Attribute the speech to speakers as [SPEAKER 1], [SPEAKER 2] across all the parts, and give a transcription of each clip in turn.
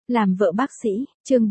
[SPEAKER 1] Làm vợ bác sĩ, chương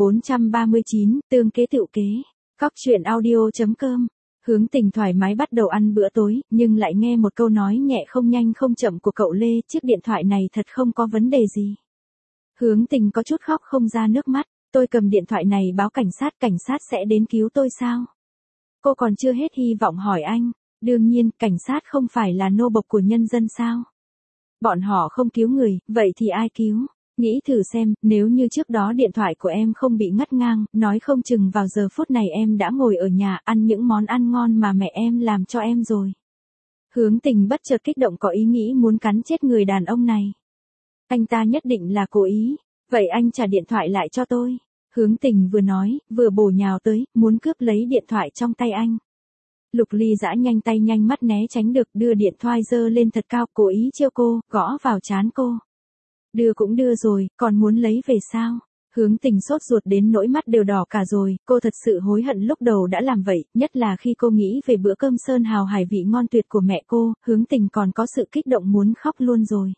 [SPEAKER 1] 439, tương kế tựu kế. Cóc truyện audio.com. Hướng Tình thoải mái bắt đầu ăn bữa tối, nhưng lại nghe một câu nói nhẹ không nhanh không chậm của cậu Lê, chiếc điện thoại này thật không có vấn đề gì. Hướng Tình có chút khóc không ra nước mắt, tôi cầm điện thoại này báo cảnh sát sẽ đến cứu tôi sao? Cô còn chưa hết hy vọng hỏi anh, đương nhiên, cảnh sát không phải là nô bộc của nhân dân sao? Bọn họ không cứu người, vậy thì ai cứu? Nghĩ thử xem, nếu như trước đó điện thoại của em không bị ngắt ngang, nói không chừng vào giờ phút này em đã ngồi ở nhà ăn những món ăn ngon mà mẹ em làm cho em rồi. Hướng Tình bất chợt kích động có ý nghĩ muốn cắn chết người đàn ông này. Anh ta nhất định là cố ý, vậy anh trả điện thoại lại cho tôi. Hướng Tình vừa nói, vừa bổ nhào tới, muốn cướp lấy điện thoại trong tay anh. Lục Ly Dã nhanh tay nhanh mắt né tránh được, đưa điện thoại giơ lên thật cao, cố ý trêu cô, gõ vào trán cô. Đưa cũng đưa rồi, còn muốn lấy về sao? Hướng Tình sốt ruột đến nỗi mắt đều đỏ cả rồi, cô thật sự hối hận lúc đầu đã làm vậy, nhất là khi cô nghĩ về bữa cơm sơn hào hải vị ngon tuyệt của mẹ cô, Hướng Tình còn có sự kích động muốn khóc luôn rồi.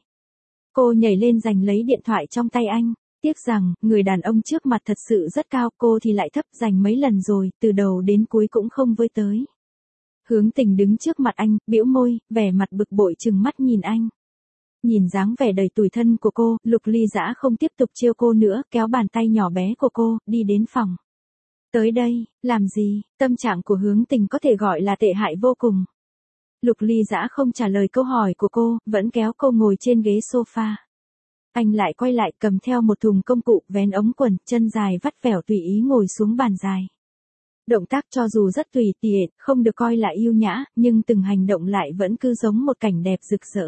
[SPEAKER 1] Cô nhảy lên giành lấy điện thoại trong tay anh, tiếc rằng, người đàn ông trước mặt thật sự rất cao, cô thì lại thấp, giành mấy lần rồi, từ đầu đến cuối cũng không với tới. Hướng Tình đứng trước mặt anh, bĩu môi, vẻ mặt bực bội trừng mắt nhìn anh. Nhìn dáng vẻ đầy tủi thân của cô, Lục Ly Dã không tiếp tục trêu cô nữa, kéo bàn tay nhỏ bé của cô, đi đến phòng. Tới đây, làm gì? Tâm trạng của Hướng Tình có thể gọi là tệ hại vô cùng. Lục Ly Dã không trả lời câu hỏi của cô, vẫn kéo cô ngồi trên ghế sofa. Anh lại quay lại cầm theo một thùng công cụ, vén ống quần, chân dài vắt vẻo tùy ý ngồi xuống bàn dài. Động tác cho dù rất tùy tiện, không được coi là yêu nhã, nhưng từng hành động lại vẫn cứ giống một cảnh đẹp rực rỡ.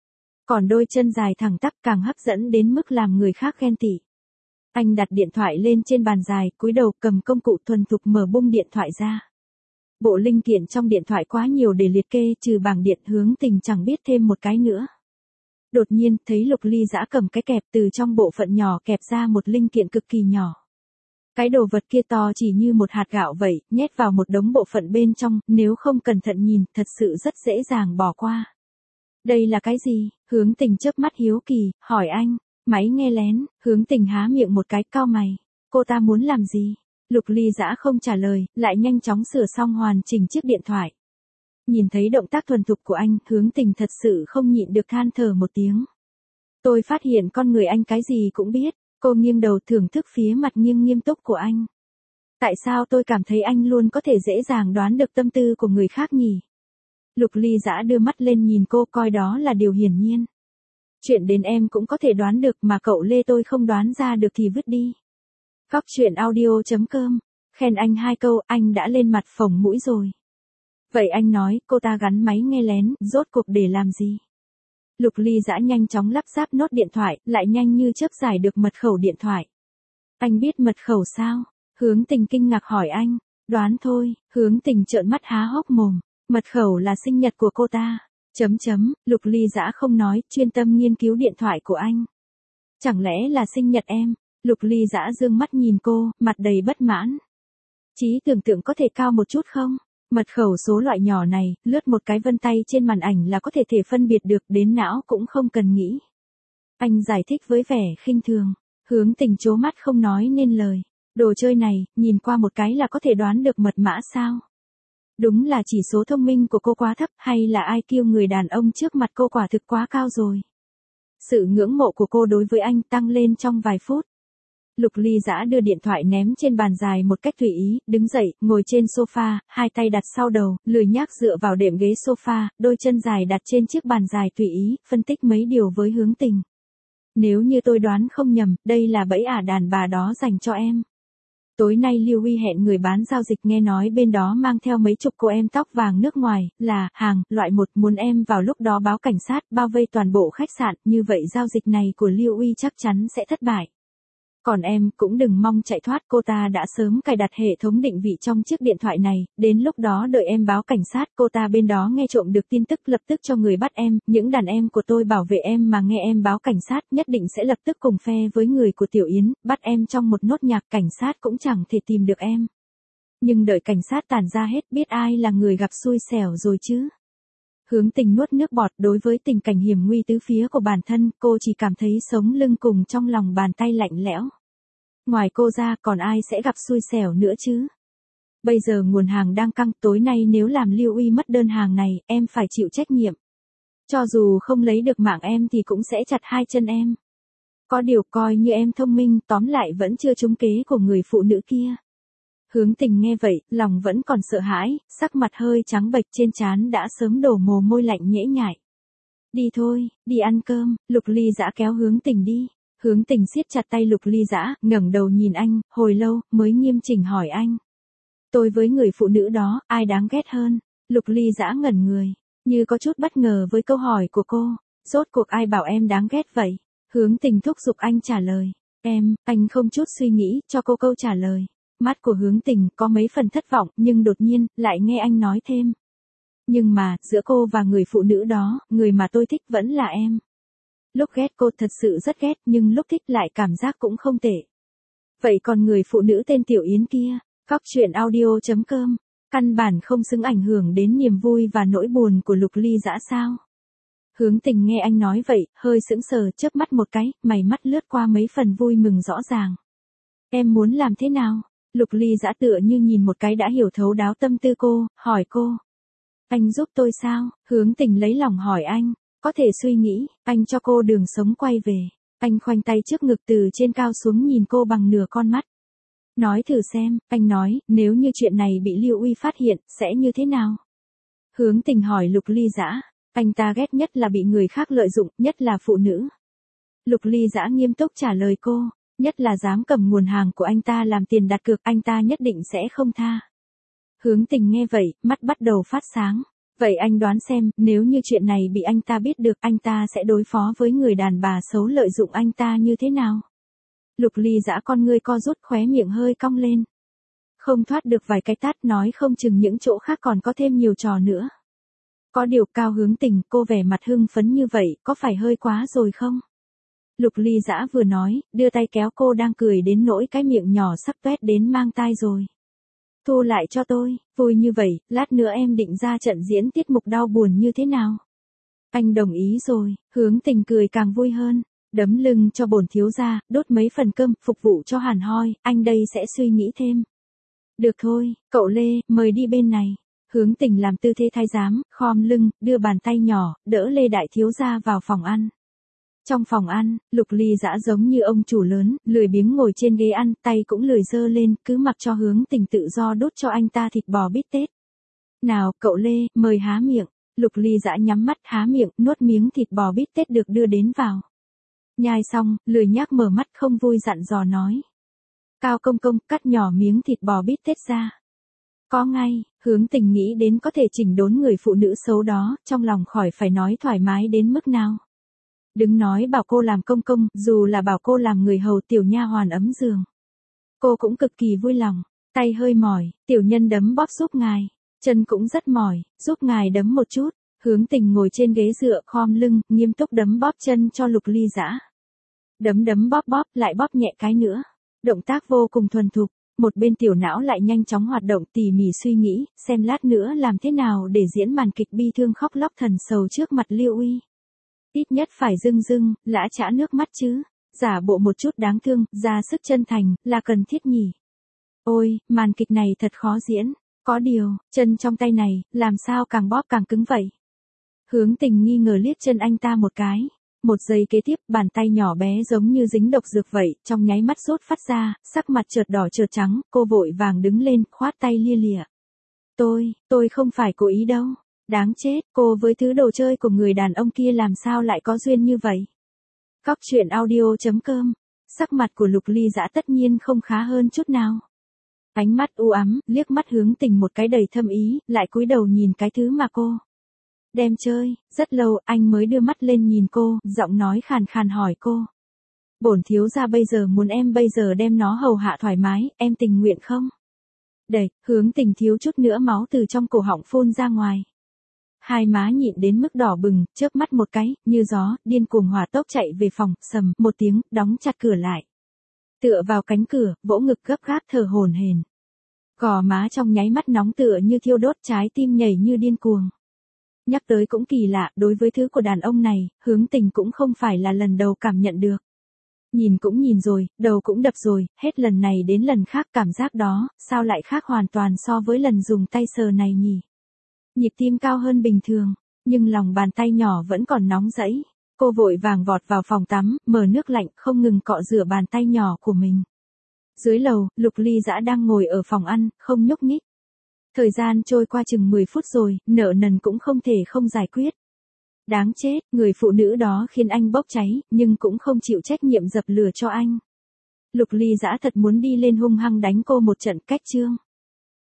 [SPEAKER 1] Còn đôi chân dài thẳng tắp càng hấp dẫn đến mức làm người khác ghen tị. Anh đặt điện thoại lên trên bàn dài, cúi đầu cầm công cụ thuần thục mở bung điện thoại ra. Bộ linh kiện trong điện thoại quá nhiều để liệt kê, trừ bảng điện, Hướng Tình chẳng biết thêm một cái nữa. Đột nhiên, thấy Lục Ly Dã cầm cái kẹp, từ trong bộ phận nhỏ kẹp ra một linh kiện cực kỳ nhỏ. Cái đồ vật kia to chỉ như một hạt gạo vậy, nhét vào một đống bộ phận bên trong, nếu không cẩn thận nhìn, thật sự rất dễ dàng bỏ qua. Đây là cái gì? Hướng Tình chớp mắt hiếu kỳ, hỏi anh. Máy nghe lén. Hướng Tình há miệng một cái, cau mày. Cô ta muốn làm gì? Lục Ly Dã không trả lời, lại nhanh chóng sửa xong hoàn chỉnh chiếc điện thoại. Nhìn thấy động tác thuần thục của anh, Hướng Tình thật sự không nhịn được than thở một tiếng. Tôi phát hiện con người anh cái gì cũng biết. Cô nghiêng đầu thưởng thức phía mặt nghiêng nghiêm túc của anh. Tại sao tôi cảm thấy anh luôn có thể dễ dàng đoán được tâm tư của người khác nhỉ? Lục Ly Dã đưa mắt lên nhìn cô, coi đó là điều hiển nhiên. Chuyện đến em cũng có thể đoán được mà cậu Lê tôi không đoán ra được thì vứt đi. Cóc truyện audio.com. Khen anh 2 câu, anh đã lên mặt phồng mũi rồi. Vậy anh nói, cô ta gắn máy nghe lén, rốt cuộc để làm gì? Lục Ly Dã nhanh chóng lắp ráp nốt điện thoại, lại nhanh như chớp giải được mật khẩu điện thoại. Anh biết mật khẩu sao? Hướng Tình kinh ngạc hỏi anh. Đoán thôi. Hướng Tình trợn mắt há hốc mồm. Mật khẩu là sinh nhật của cô ta. Lục Ly Dã không nói, chuyên tâm nghiên cứu điện thoại của anh. Chẳng lẽ là sinh nhật em? Lục Ly Dã dương mắt nhìn cô, mặt đầy bất mãn. Trí tưởng tượng có thể cao một chút không? Mật khẩu số loại nhỏ này, lướt một cái vân tay trên màn ảnh là có thể phân biệt được, đến não cũng không cần nghĩ. Anh giải thích với vẻ khinh thường. Hướng Tình trố mắt không nói nên lời. Đồ chơi này, nhìn qua một cái là có thể đoán được mật mã sao? Đúng là chỉ số thông minh của cô quá thấp, hay là IQ người đàn ông trước mặt cô quả thực quá cao rồi. Sự ngưỡng mộ của cô đối với anh tăng lên trong vài phút. Lục Ly Dã đưa điện thoại ném trên bàn dài một cách tùy ý, đứng dậy, ngồi trên sofa, hai tay đặt sau đầu, lười nhác dựa vào đệm ghế sofa, đôi chân dài đặt trên chiếc bàn dài tùy ý, phân tích mấy điều với Hướng Tình. Nếu như tôi đoán không nhầm, đây là bẫy đàn bà đó dành cho em. Tối nay Lưu Uy hẹn người bán giao dịch, nghe nói bên đó mang theo mấy chục cô em tóc vàng nước ngoài, là hàng loại 1, muốn em vào lúc đó báo cảnh sát, bao vây toàn bộ khách sạn, như vậy giao dịch này của Lưu Uy chắc chắn sẽ thất bại. Còn em cũng đừng mong chạy thoát, cô ta đã sớm cài đặt hệ thống định vị trong chiếc điện thoại này, đến lúc đó đợi em báo cảnh sát, cô ta bên đó nghe trộm được tin tức lập tức cho người bắt em, những đàn em của tôi bảo vệ em mà nghe em báo cảnh sát nhất định sẽ lập tức cùng phe với người của Tiểu Yến, bắt em trong một nốt nhạc, cảnh sát cũng chẳng thể tìm được em. Nhưng đợi cảnh sát tản ra hết, biết ai là người gặp xui xẻo rồi chứ. Hướng Tình nuốt nước bọt, đối với tình cảnh hiểm nguy tứ phía của bản thân, cô chỉ cảm thấy sống lưng cùng trong lòng bàn tay lạnh lẽo. Ngoài cô ra còn ai sẽ gặp xui xẻo nữa chứ? Bây giờ nguồn hàng đang căng, tối nay nếu làm Lưu Uy mất đơn hàng này, em phải chịu trách nhiệm. Cho dù không lấy được mạng em thì cũng sẽ chặt hai chân em. Có điều coi như em thông minh, tóm lại vẫn chưa trúng kế của người phụ nữ kia. Hướng Tình nghe vậy, lòng vẫn còn sợ hãi, sắc mặt hơi trắng bệch, trên trán đã sớm đổ mồ hôi lạnh nhễ nhại. Đi thôi, đi ăn cơm. Lục Ly Dã kéo Hướng Tình đi. Hướng Tình siết chặt tay Lục Ly Dã, ngẩng đầu nhìn anh, hồi lâu, mới nghiêm chỉnh hỏi anh. Tôi với người phụ nữ đó, ai đáng ghét hơn? Lục Ly Dã ngẩn người, như có chút bất ngờ với câu hỏi của cô. Rốt cuộc ai bảo em đáng ghét vậy? Hướng Tình thúc giục anh trả lời. Anh không chút suy nghĩ, cho cô câu trả lời. Mắt của Hướng Tình có mấy phần thất vọng, nhưng đột nhiên, lại nghe anh nói thêm. Nhưng mà, giữa cô và người phụ nữ đó, người mà tôi thích vẫn là em. Lúc ghét cô thật sự rất ghét, nhưng lúc thích lại cảm giác cũng không tệ. Vậy còn người phụ nữ tên Tiểu Yến kia, Cóc truyện audio.com, căn bản không xứng ảnh hưởng đến niềm vui và nỗi buồn của Lục Ly Dã sao? Hướng Tình nghe anh nói vậy, hơi sững sờ, chớp mắt một cái, mày mắt lướt qua mấy phần vui mừng rõ ràng. Em muốn làm thế nào? Lục Ly Dã tựa như nhìn một cái đã hiểu thấu đáo tâm tư cô, hỏi cô. Anh giúp tôi sao? Hướng Tình lấy lòng hỏi anh. Có thể suy nghĩ, anh cho cô đường sống quay về. Anh khoanh tay trước ngực từ trên cao xuống nhìn cô bằng nửa con mắt. Nói thử xem, anh nói, nếu như chuyện này bị Lưu Uy phát hiện, sẽ như thế nào? Hướng Tình hỏi Lục Ly Dã. Anh ta ghét nhất là bị người khác lợi dụng, nhất là phụ nữ. Lục Ly Dã nghiêm túc trả lời cô. Nhất là dám cầm nguồn hàng của anh ta làm tiền đặt cược, anh ta nhất định sẽ không tha. Hướng Tình nghe vậy, mắt bắt đầu phát sáng. Vậy anh đoán xem, nếu như chuyện này bị anh ta biết được, anh ta sẽ đối phó với người đàn bà xấu lợi dụng anh ta như thế nào? Lục Ly Dã con ngươi co rút, khóe miệng hơi cong lên. Không thoát được vài cái tát, nói không chừng những chỗ khác còn có thêm nhiều trò nữa. Có điều Cao Hướng Tình, cô vẻ mặt hưng phấn như vậy, có phải hơi quá rồi không? Lục Ly Dã vừa nói, đưa tay kéo cô đang cười đến nỗi cái miệng nhỏ sắp toét đến mang tai rồi. Thu lại cho tôi, vui như vậy, lát nữa em định ra trận diễn tiết mục đau buồn như thế nào? Anh đồng ý rồi, Hướng Tình cười càng vui hơn. Đấm lưng cho bổn thiếu gia, đốt mấy phần cơm, phục vụ cho hàn hoi, anh đây sẽ suy nghĩ thêm. Được thôi, cậu Lê, mời đi bên này. Hướng Tình làm tư thế thái giám, khom lưng, đưa bàn tay nhỏ, đỡ Lê đại thiếu gia vào phòng ăn. Trong phòng ăn, Lục Ly Dã giống như ông chủ lớn, lười biếng ngồi trên ghế ăn, tay cũng lười giơ lên, cứ mặc cho Hướng Tình tự do đút cho anh ta thịt bò bít tết. Nào, cậu Lê, mời há miệng. Lục Ly Dã nhắm mắt há miệng, nuốt miếng thịt bò bít tết được đưa đến vào. Nhai xong, lười nhác mở mắt không vui dặn dò nói. Cao công công, cắt nhỏ miếng thịt bò bít tết ra. Có ngay, Hướng Tình nghĩ đến có thể chỉnh đốn người phụ nữ xấu đó, trong lòng khỏi phải nói thoải mái đến mức nào. Đừng nói bảo cô làm công công, dù là bảo cô làm người hầu tiểu nha hoàn ấm giường. Cô cũng cực kỳ vui lòng, tay hơi mỏi, tiểu nhân đấm bóp giúp ngài, chân cũng rất mỏi, giúp ngài đấm một chút. Hướng Tình ngồi trên ghế dựa khom lưng, nghiêm túc đấm bóp chân cho Lục Ly Dã. Đấm bóp bóp, lại bóp nhẹ cái nữa. Động tác vô cùng thuần thục, một bên tiểu não lại nhanh chóng hoạt động tỉ mỉ suy nghĩ, xem lát nữa làm thế nào để diễn màn kịch bi thương khóc lóc thần sầu trước mặt Lưu Uy. Ít nhất phải rưng lã chã nước mắt chứ, giả bộ một chút đáng thương, ra sức chân thành, là cần thiết nhỉ. Ôi, màn kịch này thật khó diễn, có điều, chân trong tay này, làm sao càng bóp càng cứng vậy? Hướng Tình nghi ngờ liếc chân anh ta một cái. Một giây kế tiếp, bàn tay nhỏ bé giống như dính độc dược vậy, trong nháy mắt sốt phát ra, sắc mặt chợt đỏ chợt trắng, cô vội vàng đứng lên, khoát tay lia lịa. Tôi không phải cố ý đâu. Đáng chết, cô với thứ đồ chơi của người đàn ông kia làm sao lại có duyên như vậy? Cóc truyện audio.com, sắc mặt của Lục Ly Dã tất nhiên không khá hơn chút nào. Ánh mắt u ám, liếc mắt Hướng Tình một cái đầy thâm ý, lại cúi đầu nhìn cái thứ mà cô đem chơi. Rất lâu anh mới đưa mắt lên nhìn cô, giọng nói khàn khàn hỏi cô. Bổn thiếu gia bây giờ muốn em bây giờ đem nó hầu hạ thoải mái, em tình nguyện không? Đẩy, Hướng Tình thiếu chút nữa máu từ trong cổ họng phun ra ngoài. Hai má nhịn đến mức đỏ bừng, chớp mắt một cái, như gió, điên cuồng hỏa tốc chạy về phòng, sầm, một tiếng, đóng chặt cửa lại. Tựa vào cánh cửa, vỗ ngực gấp gáp thở hổn hển. Gò má trong nháy mắt nóng tựa như thiêu đốt, trái tim nhảy như điên cuồng. Nhắc tới cũng kỳ lạ, đối với thứ của đàn ông này, Hướng Tình cũng không phải là lần đầu cảm nhận được. Nhìn cũng nhìn rồi, đầu cũng đập rồi, hết lần này đến lần khác cảm giác đó, sao lại khác hoàn toàn so với lần dùng tay sờ này nhỉ? Nhịp tim cao hơn bình thường, nhưng lòng bàn tay nhỏ vẫn còn nóng rẫy. Cô vội vàng vọt vào phòng tắm, mở nước lạnh, không ngừng cọ rửa bàn tay nhỏ của mình. Dưới lầu, Lục Ly Dã đang ngồi ở phòng ăn, không nhúc nhích. Thời gian trôi qua chừng 10 phút rồi, nợ nần cũng không thể không giải quyết. Đáng chết, người phụ nữ đó khiến anh bốc cháy, nhưng cũng không chịu trách nhiệm dập lửa cho anh. Lục Ly Dã thật muốn đi lên hung hăng đánh cô một trận cách chương.